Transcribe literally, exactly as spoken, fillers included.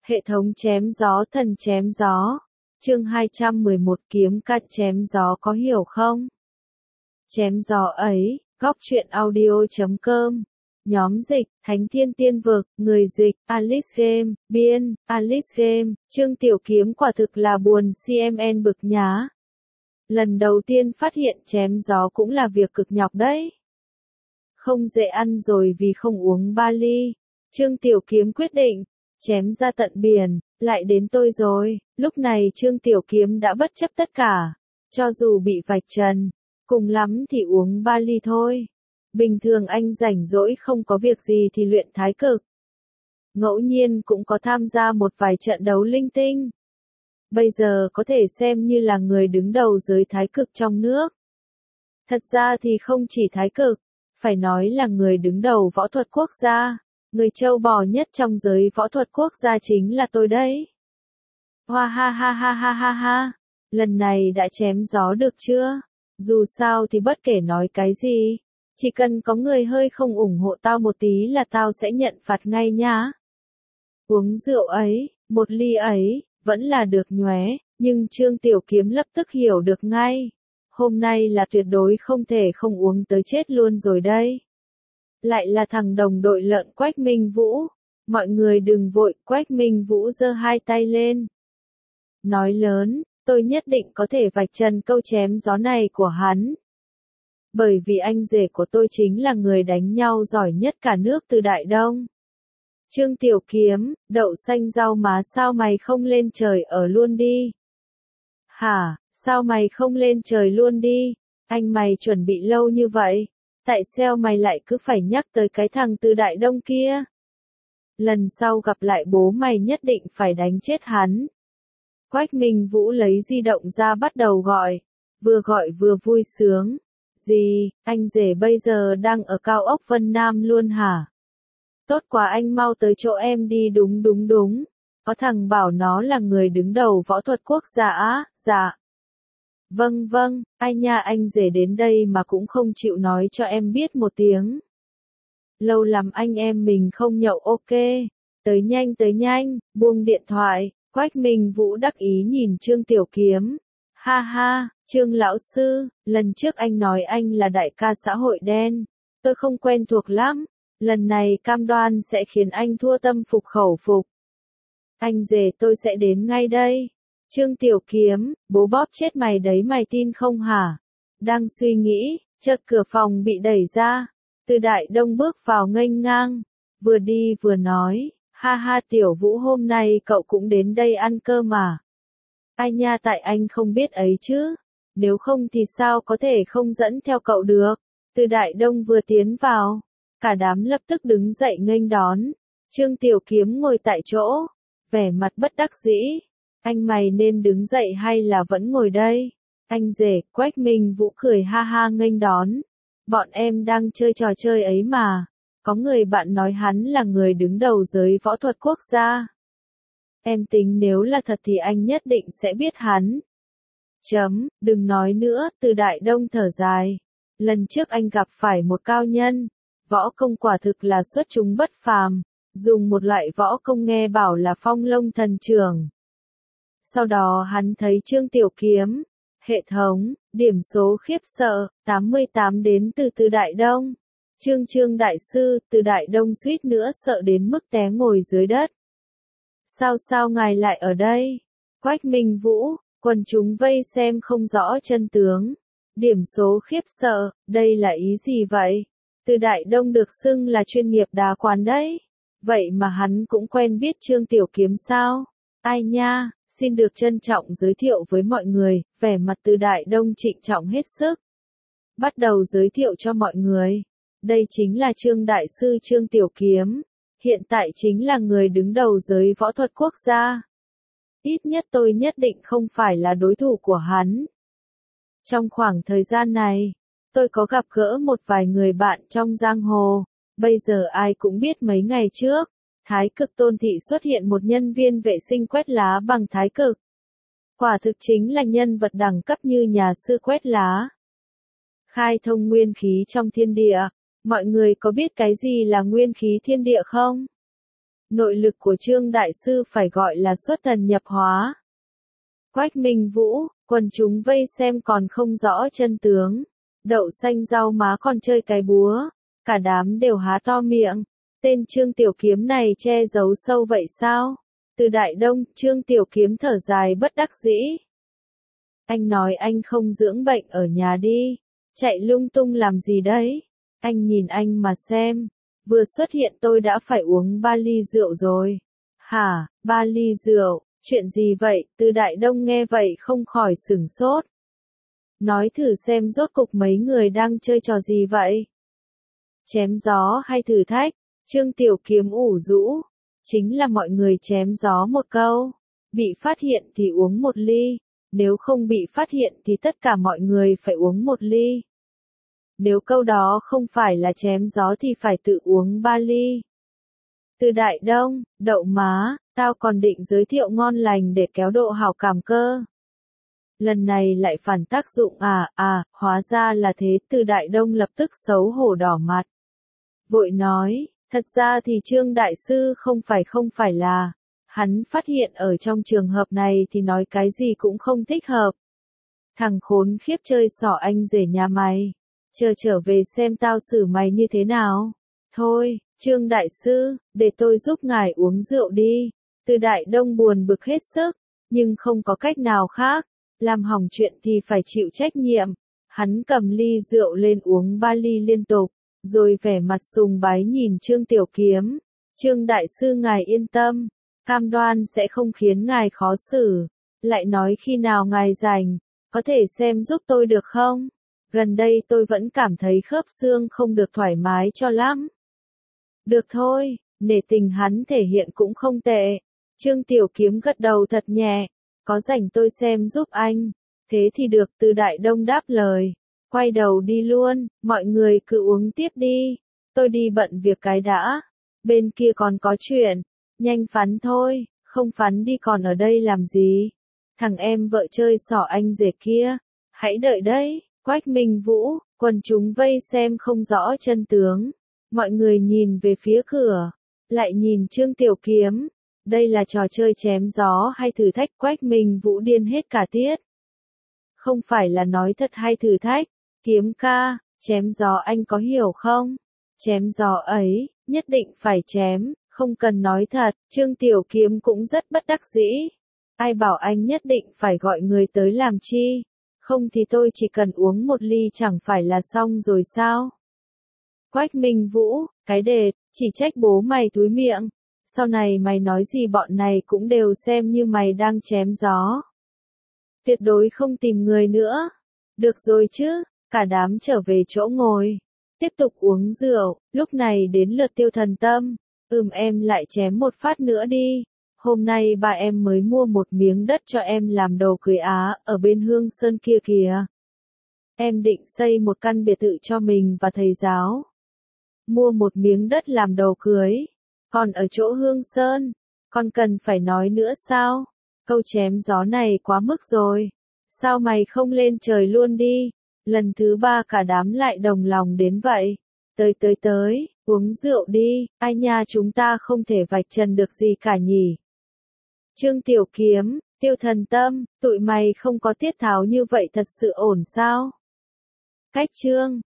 Hệ thống chém gió thần chém gió. Chương hai trăm mười một kiếm ca chém gió có hiểu không? Chém gió ấy, góc truyện audio chấm com. Nhóm dịch, Thánh Thiên Tiên Vực, người dịch, Alice Game, biên, Alice Game, Trương Tiểu Kiếm quả thực là buồn cmn bực nhá. Lần đầu tiên phát hiện chém gió cũng là việc cực nhọc đấy. Không dễ ăn rồi vì không uống ba ly. Trương Tiểu Kiếm quyết định, chém ra tận biển, lại đến tôi rồi. Lúc này Trương Tiểu Kiếm đã bất chấp tất cả. Cho dù bị vạch trần, cùng lắm thì uống ba ly thôi. Bình thường anh rảnh rỗi không có việc gì thì luyện thái cực. Ngẫu nhiên cũng có tham gia một vài trận đấu linh tinh. Bây giờ có thể xem như là người đứng đầu giới thái cực trong nước. Thật ra thì không chỉ thái cực, phải nói là người đứng đầu võ thuật quốc gia. Người trâu bò nhất trong giới võ thuật quốc gia chính là tôi đấy. Hoa ha ha ha ha ha ha. Lần này đã chém gió được chưa? Dù sao thì bất kể nói cái gì, chỉ cần có người hơi không ủng hộ tao một tí là tao sẽ nhận phạt ngay nhá. Uống rượu ấy, một ly ấy, vẫn là được nhóe, nhưng Trương Tiểu Kiếm lập tức hiểu được ngay. Hôm nay là tuyệt đối không thể không uống tới chết luôn rồi đây. Lại là thằng đồng đội lợn Quách Minh Vũ. Mọi người đừng vội, Quách Minh Vũ giơ hai tay lên. Nói lớn, tôi nhất định có thể vạch trần câu chém gió này của hắn. Bởi vì anh rể của tôi chính là người đánh nhau giỏi nhất cả nước từ Đại Đông. Trương Tiểu Kiếm, đậu xanh rau má sao mày không lên trời ở luôn đi? Hả, sao mày không lên trời luôn đi? Anh mày chuẩn bị lâu như vậy, tại sao mày lại cứ phải nhắc tới cái thằng từ Đại Đông kia? Lần sau gặp lại bố mày nhất định phải đánh chết hắn. Quách Minh Vũ lấy di động ra bắt đầu gọi, vừa gọi vừa vui sướng. Gì, anh rể bây giờ đang ở cao ốc Vân Nam luôn hả? Tốt quá, anh mau tới chỗ em đi. Đúng đúng đúng. Có thằng bảo nó là người đứng đầu võ thuật quốc gia á. Dạ. Vâng vâng, ai nha, anh rể đến đây mà cũng không chịu nói cho em biết một tiếng. Lâu lắm anh em mình không nhậu. Ok. Tới nhanh tới nhanh, buông điện thoại. Quách Minh Vũ đắc ý nhìn Trương Tiểu Kiếm. Ha ha, Trương lão sư, lần trước anh nói anh là đại ca xã hội đen. Tôi không quen thuộc lắm. Lần này cam đoan sẽ khiến anh thua tâm phục khẩu phục. Anh rể tôi sẽ đến ngay đây. Trương Tiểu Kiếm, bố bóp chết mày đấy, mày tin không hả? Đang suy nghĩ, chợt cửa phòng bị đẩy ra. Từ Đại Đông bước vào nghênh ngang, vừa đi vừa nói, ha ha Tiểu Vũ, hôm nay cậu cũng đến đây ăn cơm mà. Ai nha, tại anh không biết ấy chứ. Nếu không thì sao có thể không dẫn theo cậu được. Từ Đại Đông vừa tiến vào, cả đám lập tức đứng dậy nghênh đón. Trương Tiểu Kiếm ngồi tại chỗ, vẻ mặt bất đắc dĩ. Anh mày nên đứng dậy hay là vẫn ngồi đây? Anh rể, Quách Minh Vũ cười ha ha nghênh đón. Bọn em đang chơi trò chơi ấy mà. Có người bạn nói hắn là người đứng đầu giới võ thuật quốc gia. Em tính nếu là thật thì anh nhất định sẽ biết hắn. Chấm, đừng nói nữa. Từ Đại Đông thở dài. Lần trước anh gặp phải một cao nhân. Võ công quả thực là xuất chúng bất phàm. Dùng một loại võ công nghe bảo là Phong Lông Thần Trưởng. Sau đó hắn thấy Trương Tiểu Kiếm. Hệ thống, điểm số khiếp sợ, tám mươi tám đến từ Từ Đại Đông. Trương Trương đại sư, Từ Đại Đông suýt nữa sợ đến mức té ngồi dưới đất. Sao sao ngài lại ở đây? Quách Minh Vũ, quần chúng vây xem không rõ chân tướng. Điểm số khiếp sợ, đây là ý gì vậy? Từ Đại Đông được xưng là chuyên nghiệp đá quán đấy. Vậy mà hắn cũng quen biết Trương Tiểu Kiếm sao? Ai nha, xin được trân trọng giới thiệu với mọi người, vẻ mặt Từ Đại Đông trịnh trọng hết sức. Bắt đầu giới thiệu cho mọi người. Đây chính là Trương Đại sư Trương Tiểu Kiếm. Hiện tại chính là người đứng đầu giới võ thuật quốc gia. Ít nhất tôi nhất định không phải là đối thủ của hắn. Trong khoảng thời gian này, tôi có gặp gỡ một vài người bạn trong giang hồ. Bây giờ ai cũng biết mấy ngày trước, Thái Cực Tôn Thị xuất hiện một nhân viên vệ sinh quét lá bằng thái cực. Quả thực chính là nhân vật đẳng cấp như nhà sư quét lá. Khai thông nguyên khí trong thiên địa. Mọi người có biết cái gì là nguyên khí thiên địa không? Nội lực của Trương Đại Sư phải gọi là xuất thần nhập hóa. Quách Minh Vũ, quần chúng vây xem còn không rõ chân tướng. Đậu xanh rau má còn chơi cái búa. Cả đám đều há to miệng. Tên Trương Tiểu Kiếm này che giấu sâu vậy sao? Từ Đại Đông, Trương Tiểu Kiếm thở dài bất đắc dĩ. Anh nói anh không dưỡng bệnh ở nhà đi. Chạy lung tung làm gì đấy? Anh nhìn anh mà xem. Vừa xuất hiện tôi đã phải uống ba ly rượu rồi. Hả, ba ly rượu, chuyện gì vậy? Từ Đại Đông nghe vậy không khỏi sửng sốt. Nói thử xem rốt cục mấy người đang chơi trò gì vậy? Chém gió hay thử thách? Trương Tiểu Kiếm ủ rũ. Chính là mọi người chém gió một câu. Bị phát hiện thì uống một ly. Nếu không bị phát hiện thì tất cả mọi người phải uống một ly. Nếu câu đó không phải là chém gió thì phải tự uống ba ly. Từ Đại Đông, đậu má, tao còn định giới thiệu ngon lành để kéo độ hảo cảm cơ. Lần này lại phản tác dụng à, à, hóa ra là thế. Từ Đại Đông lập tức xấu hổ đỏ mặt. Vội nói, thật ra thì Trương Đại Sư không phải không phải là. Hắn phát hiện ở trong trường hợp này thì nói cái gì cũng không thích hợp. Thằng khốn khiếp chơi xỏ anh rể nhà mày. Chờ trở về xem tao xử mày như thế nào. Thôi, Trương Đại Sư, để tôi giúp ngài uống rượu đi. Từ Đại Đông buồn bực hết sức, nhưng không có cách nào khác. Làm hỏng chuyện thì phải chịu trách nhiệm. Hắn cầm ly rượu lên uống ba ly liên tục, rồi vẻ mặt sùng bái nhìn Trương Tiểu Kiếm. Trương Đại Sư ngài yên tâm, cam đoan sẽ không khiến ngài khó xử. Lại nói khi nào ngài rảnh, có thể xem giúp tôi được không? Gần đây tôi vẫn cảm thấy khớp xương không được thoải mái cho lắm. Được thôi, nể tình hắn thể hiện cũng không tệ. Trương Tiểu Kiếm gật đầu thật nhẹ. Có rảnh tôi xem giúp anh. Thế thì được. Từ Đại Đông đáp lời. Quay đầu đi luôn, mọi người cứ uống tiếp đi. Tôi đi bận việc cái đã. Bên kia còn có chuyện. Nhanh phắn thôi, không phắn đi còn ở đây làm gì. Thằng em vợ chơi xỏ anh rể kia. Hãy đợi đấy. Quách Minh Vũ, quần chúng vây xem không rõ chân tướng. Mọi người nhìn về phía cửa. Lại nhìn Trương Tiểu Kiếm. Đây là trò chơi chém gió hay thử thách? Quách Minh Vũ điên hết cả tiết. Không phải là nói thật hay thử thách. Kiếm ca, chém gió anh có hiểu không? Chém gió ấy, nhất định phải chém, không cần nói thật. Trương Tiểu Kiếm cũng rất bất đắc dĩ. Ai bảo anh nhất định phải gọi người tới làm chi? Không thì tôi chỉ cần uống một ly chẳng phải là xong rồi sao? Quách Minh Vũ, cái đề, chỉ trách bố mày túi miệng. Sau này mày nói gì bọn này cũng đều xem như mày đang chém gió. Tuyệt đối không tìm người nữa. Được rồi chứ, cả đám trở về chỗ ngồi. Tiếp tục uống rượu, lúc này đến lượt Tiêu Thần Tâm. Ừm em lại chém một phát nữa đi. Hôm nay ba em mới mua một miếng đất cho em làm đồ cưới Á, ở bên Hương Sơn kia kìa. Em định xây một căn biệt thự cho mình và thầy giáo. Mua một miếng đất làm đồ cưới. Còn ở chỗ Hương Sơn, con cần phải nói nữa sao? Câu chém gió này quá mức rồi. Sao mày không lên trời luôn đi? Lần thứ ba cả đám lại đồng lòng đến vậy. Tới tới tới, uống rượu đi, ai nha chúng ta không thể vạch trần được gì cả nhỉ. Trương Tiểu Kiếm, Tiêu Thần Tâm, tụi mày không có tiết tháo như vậy thật sự ổn sao? Cách chương